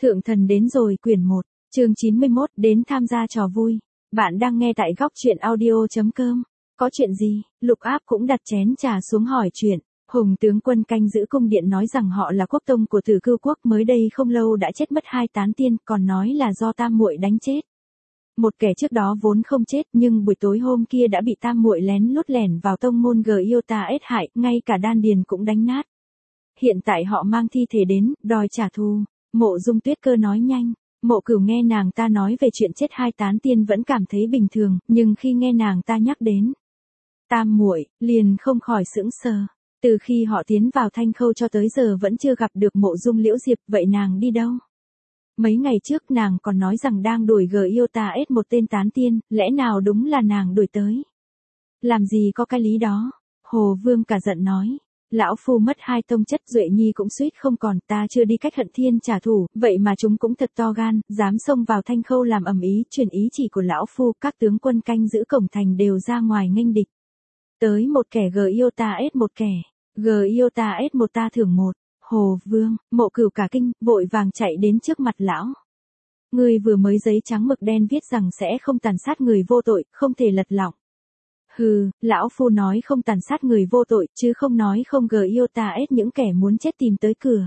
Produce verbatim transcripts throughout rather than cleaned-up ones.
Thượng thần đến rồi quyển một, chương chín mươi mốt, đến tham gia trò vui. Bạn đang nghe tại góc truyện audio.com. Có chuyện gì? Lục Áp cũng đặt chén trà xuống hỏi chuyện. Hùng tướng quân canh giữ cung điện nói rằng họ là quốc tông của Tử Cưu quốc, mới đây không lâu đã chết mất hai tán tiên, còn nói là do tam muội đánh chết. Một kẻ trước đó vốn không chết, nhưng buổi tối hôm kia đã bị tam muội lén lút lẻn vào tông môn Giota ết hại, ngay cả đan điền cũng đánh nát. Hiện tại họ mang thi thể đến, đòi trả thù. Mộ Dung Tuyết Cơ nói nhanh. Mộ Cửu nghe nàng ta nói về chuyện chết hai tán tiên vẫn cảm thấy bình thường, nhưng khi nghe nàng ta nhắc đến tam muội, liền không khỏi sững sờ. Từ khi họ tiến vào Thanh Khâu cho tới giờ vẫn chưa gặp được Mộ Dung Liễu Diệp, vậy nàng đi đâu? Mấy ngày trước nàng còn nói rằng đang đuổi Giota ết một tên tán tiên, lẽ nào đúng là nàng đuổi tới? Làm gì có cái lý đó? Hồ Vương cả giận nói. Lão phu mất hai tông chất, Duệ Nhi cũng suýt không còn, ta chưa đi cách Hận Thiên trả thù, vậy mà chúng cũng thật to gan, dám xông vào Thanh Khâu làm ầm ĩ, truyền ý chỉ của lão phu, các tướng quân canh giữ cổng thành đều ra ngoài nghênh địch. Tới một kẻ Giota ết một kẻ, Giota ết một ta thưởng một. Hồ Vương, Mộ Cửu cả kinh, vội vàng chạy đến trước mặt lão. Người vừa mới giấy trắng mực đen viết rằng sẽ không tàn sát người vô tội, không thể lật lọng. Hừ, lão phu nói không tàn sát người vô tội, chứ không nói không Giota ết những kẻ muốn chết tìm tới cửa.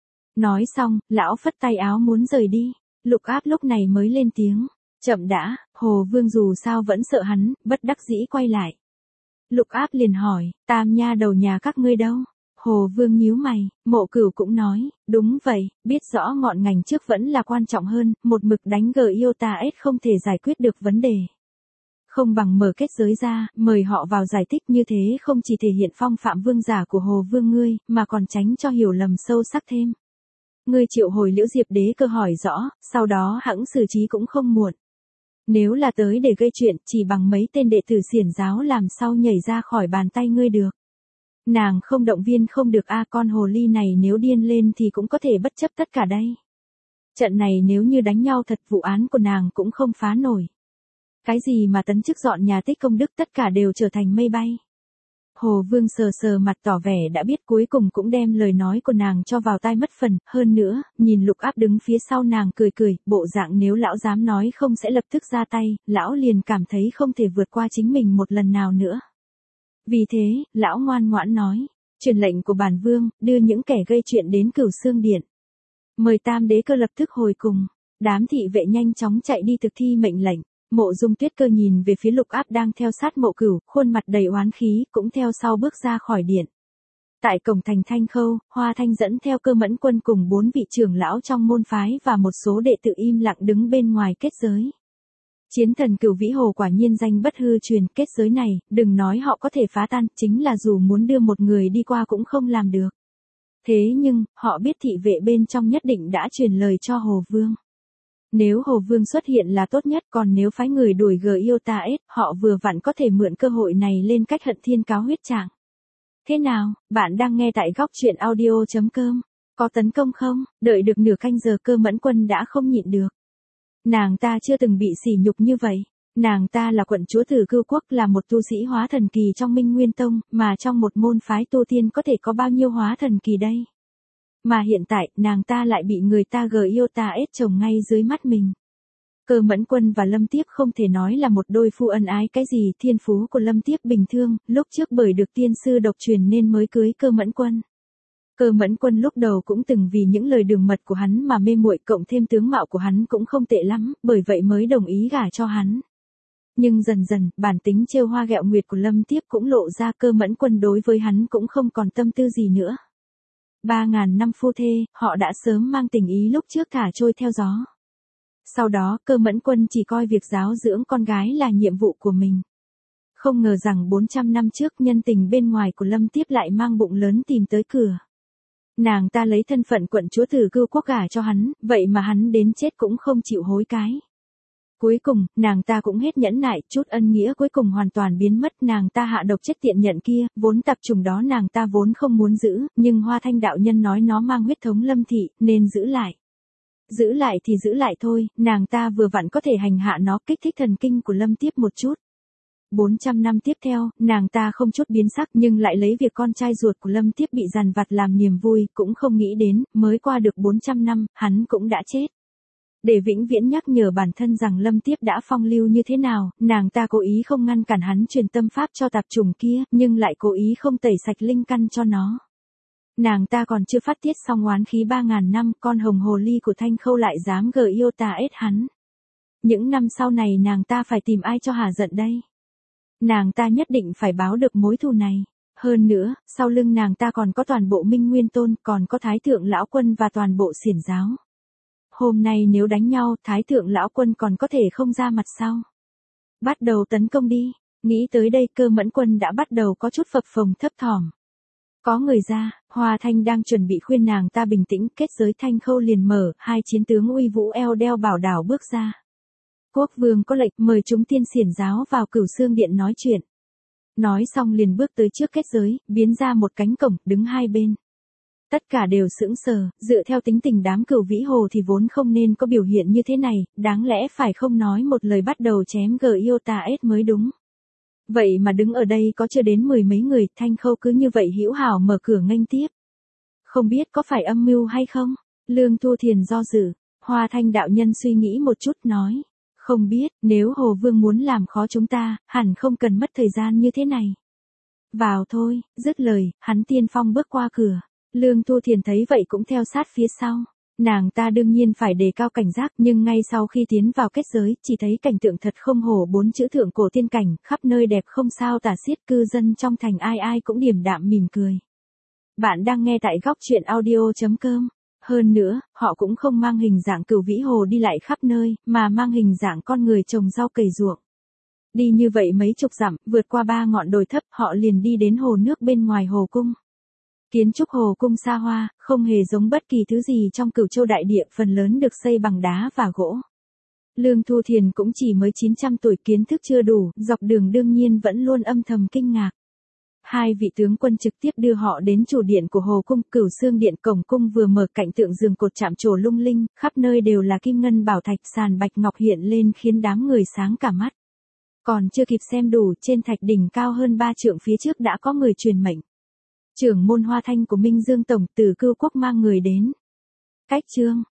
Nói xong, lão phất tay áo muốn rời đi. Lục Áp lúc này mới lên tiếng. Chậm đã, Hồ Vương dù sao vẫn sợ hắn, bất đắc dĩ quay lại. Lục Áp liền hỏi, tam nha đầu nhà các ngươi đâu? Hồ Vương nhíu mày, Mộ Cửu cũng nói, đúng vậy, biết rõ ngọn ngành trước vẫn là quan trọng hơn, một mực đánh Giota ết không thể giải quyết được vấn đề. Không bằng mở kết giới ra, mời họ vào giải thích, như thế không chỉ thể hiện phong phạm vương giả của Hồ Vương ngươi, mà còn tránh cho hiểu lầm sâu sắc thêm. Ngươi triệu hồi Liễu Diệp Đế Cơ hỏi rõ, sau đó hẵng xử trí cũng không muộn. Nếu là tới để gây chuyện, chỉ bằng mấy tên đệ tử xiển giáo làm sao nhảy ra khỏi bàn tay ngươi được. Nàng không động viên không được a, con hồ ly này nếu điên lên thì cũng có thể bất chấp tất cả đây. Trận này nếu như đánh nhau thật, vụ án của nàng cũng không phá nổi. Cái gì mà tấn chức dọn nhà tích công đức, tất cả đều trở thành mây bay. Hồ Vương sờ sờ mặt tỏ vẻ đã biết, cuối cùng cũng đem lời nói của nàng cho vào tai mất phần, hơn nữa, nhìn Lục Áp đứng phía sau nàng cười cười, bộ dạng nếu lão dám nói không sẽ lập tức ra tay, lão liền cảm thấy không thể vượt qua chính mình một lần nào nữa. Vì thế, lão ngoan ngoãn nói, truyền lệnh của bản vương, đưa những kẻ gây chuyện đến Cửu Xương Điện. Mời Tam Đế Cơ lập tức hồi cùng. Đám thị vệ nhanh chóng chạy đi thực thi mệnh lệnh. Mộ Dung Tuyết Cơ nhìn về phía Lục Áp đang theo sát Mộ Cửu, khuôn mặt đầy oán khí, cũng theo sau bước ra khỏi điện. Tại cổng thành Thanh Khâu, Hoa Thanh dẫn theo Cơ Mẫn Quân cùng bốn vị trưởng lão trong môn phái và một số đệ tử im lặng đứng bên ngoài kết giới. Chiến thần Cửu Vĩ Hồ quả nhiên danh bất hư truyền, kết giới này, đừng nói họ có thể phá tan, chính là dù muốn đưa một người đi qua cũng không làm được. Thế nhưng, họ biết thị vệ bên trong nhất định đã truyền lời cho Hồ Vương. Nếu Hồ Vương xuất hiện là tốt nhất, còn nếu phái người đuổi Giota ết, họ vừa vặn có thể mượn cơ hội này lên cách Hận Thiên cáo huyết trạng. Thế nào, bạn đang nghe tại góc truyện audio.com. Có tấn công không? Đợi được nửa canh giờ Cơ Mẫn Quân đã không nhịn được. Nàng ta chưa từng bị sỉ nhục như vậy. Nàng ta là quận chúa Tử Cưu quốc, là một tu sĩ hóa thần kỳ trong Minh Nguyên Tông, mà trong một môn phái tu tiên có thể có bao nhiêu hóa thần kỳ đây? Mà hiện tại, nàng ta lại bị người ta Giota ết chồng ngay dưới mắt mình. Cơ Mẫn Quân và Lâm Tiếp không thể nói là một đôi phu ân ái cái gì, thiên phú của Lâm Tiếp bình thường, lúc trước bởi được tiên sư độc truyền nên mới cưới Cơ Mẫn Quân. Cơ Mẫn Quân lúc đầu cũng từng vì những lời đường mật của hắn mà mê muội, cộng thêm tướng mạo của hắn cũng không tệ lắm, bởi vậy mới đồng ý gả cho hắn. Nhưng dần dần, bản tính trêu hoa ghẹo nguyệt của Lâm Tiếp cũng lộ ra, Cơ Mẫn Quân đối với hắn cũng không còn tâm tư gì nữa. Ba ngàn năm phu thê, họ đã sớm mang tình ý lúc trước thả trôi theo gió. Sau đó, Cơ Mẫn Quân chỉ coi việc giáo dưỡng con gái là nhiệm vụ của mình. Không ngờ rằng bốn trăm năm trước, nhân tình bên ngoài của Lâm Tiếp lại mang bụng lớn tìm tới cửa. Nàng ta lấy thân phận quận chúa Tử Cưu quốc gả cho hắn, vậy mà hắn đến chết cũng không chịu hối cái. Cuối cùng, nàng ta cũng hết nhẫn nại, chút ân nghĩa cuối cùng hoàn toàn biến mất, nàng ta hạ độc chết tiện nhận kia, vốn tạp trùng đó nàng ta vốn không muốn giữ, nhưng Hoa Thanh đạo nhân nói nó mang huyết thống Lâm thị, nên giữ lại. Giữ lại thì giữ lại thôi, nàng ta vừa vặn có thể hành hạ nó, kích thích thần kinh của Lâm Tiếp một chút. bốn trăm năm tiếp theo, nàng ta không chút biến sắc nhưng lại lấy việc con trai ruột của Lâm Tiếp bị dằn vặt làm niềm vui, cũng không nghĩ đến, mới qua được bốn trăm năm, hắn cũng đã chết. Để vĩnh viễn nhắc nhở bản thân rằng Lâm Tiếp đã phong lưu như thế nào, nàng ta cố ý không ngăn cản hắn truyền tâm pháp cho tạp chủng kia, nhưng lại cố ý không tẩy sạch linh căn cho nó. Nàng ta còn chưa phát tiết xong oán khí ba ngàn năm, con hồng hồ ly của Thanh Khâu lại dám gờ yêu tà ết hắn. Những năm sau này nàng ta phải tìm ai cho hả giận đây? Nàng ta nhất định phải báo được mối thù này. Hơn nữa, sau lưng nàng ta còn có toàn bộ Minh Nguyên Tôn, còn có Thái Thượng Lão Quân và toàn bộ xiển giáo. Hôm nay nếu đánh nhau, Thái Thượng Lão Quân còn có thể không ra mặt sao? Bắt đầu tấn công đi. Nghĩ tới đây Cơ Mẫn Quân đã bắt đầu có chút phập phồng thấp thỏm. Có người ra, Hoa Thanh đang chuẩn bị khuyên nàng ta bình tĩnh, kết giới Thanh Khâu liền mở, hai chiến tướng uy vũ eo đeo bảo đảo bước ra. Quốc vương có lệnh mời chúng tiên xiển giáo vào Cửu Xương Điện nói chuyện. Nói xong liền bước tới trước kết giới, biến ra một cánh cổng, đứng hai bên. Tất cả đều sững sờ, dựa theo tính tình đám Cửu Vĩ Hồ thì vốn không nên có biểu hiện như thế này, đáng lẽ phải không nói một lời bắt đầu chém gờ yêu tà ết mới đúng. Vậy mà đứng ở đây có chưa đến mười mấy người, Thanh Khâu cứ như vậy hữu hảo mở cửa nghênh tiếp. Không biết có phải âm mưu hay không? Lương Thu Thiền do dự, Hoa Thanh đạo nhân suy nghĩ một chút nói. Không biết, nếu Hồ Vương muốn làm khó chúng ta, hẳn không cần mất thời gian như thế này. Vào thôi, dứt lời, hắn tiên phong bước qua cửa. Lương Thu Thiền thấy vậy cũng theo sát phía sau. Nàng ta đương nhiên phải đề cao cảnh giác, nhưng ngay sau khi tiến vào kết giới, chỉ thấy cảnh tượng thật không hổ bốn chữ thượng cổ tiên cảnh, khắp nơi đẹp không sao tả xiết, cư dân trong thành ai ai cũng điềm đạm mỉm cười. Bạn đang nghe tại góc truyện audio chấm com. Hơn nữa, họ cũng không mang hình dạng Cửu Vĩ Hồ đi lại khắp nơi, mà mang hình dạng con người trồng rau cày ruộng. Đi như vậy mấy chục dặm, vượt qua ba ngọn đồi thấp, họ liền đi đến hồ nước bên ngoài hồ cung. Kiến trúc hồ cung xa hoa, không hề giống bất kỳ thứ gì trong Cửu Châu đại địa, phần lớn được xây bằng đá và gỗ. Lương Thu Thiền cũng chỉ mới chín trăm tuổi, kiến thức chưa đủ, dọc đường đương nhiên vẫn luôn âm thầm kinh ngạc. Hai vị tướng quân trực tiếp đưa họ đến chủ điện của hồ cung, Cửu Xương Điện. Cổng cung vừa mở, cảnh tượng giường cột chạm trổ lung linh, khắp nơi đều là kim ngân bảo thạch, sàn bạch ngọc hiện lên khiến đám người sáng cả mắt. Còn chưa kịp xem đủ, trên thạch đỉnh cao hơn ba trượng phía trước đã có người truyền mệnh. Trưởng môn Hoa Thanh của Minh Dương Tổng, từ Cưu Quốc mang người đến. Cách chương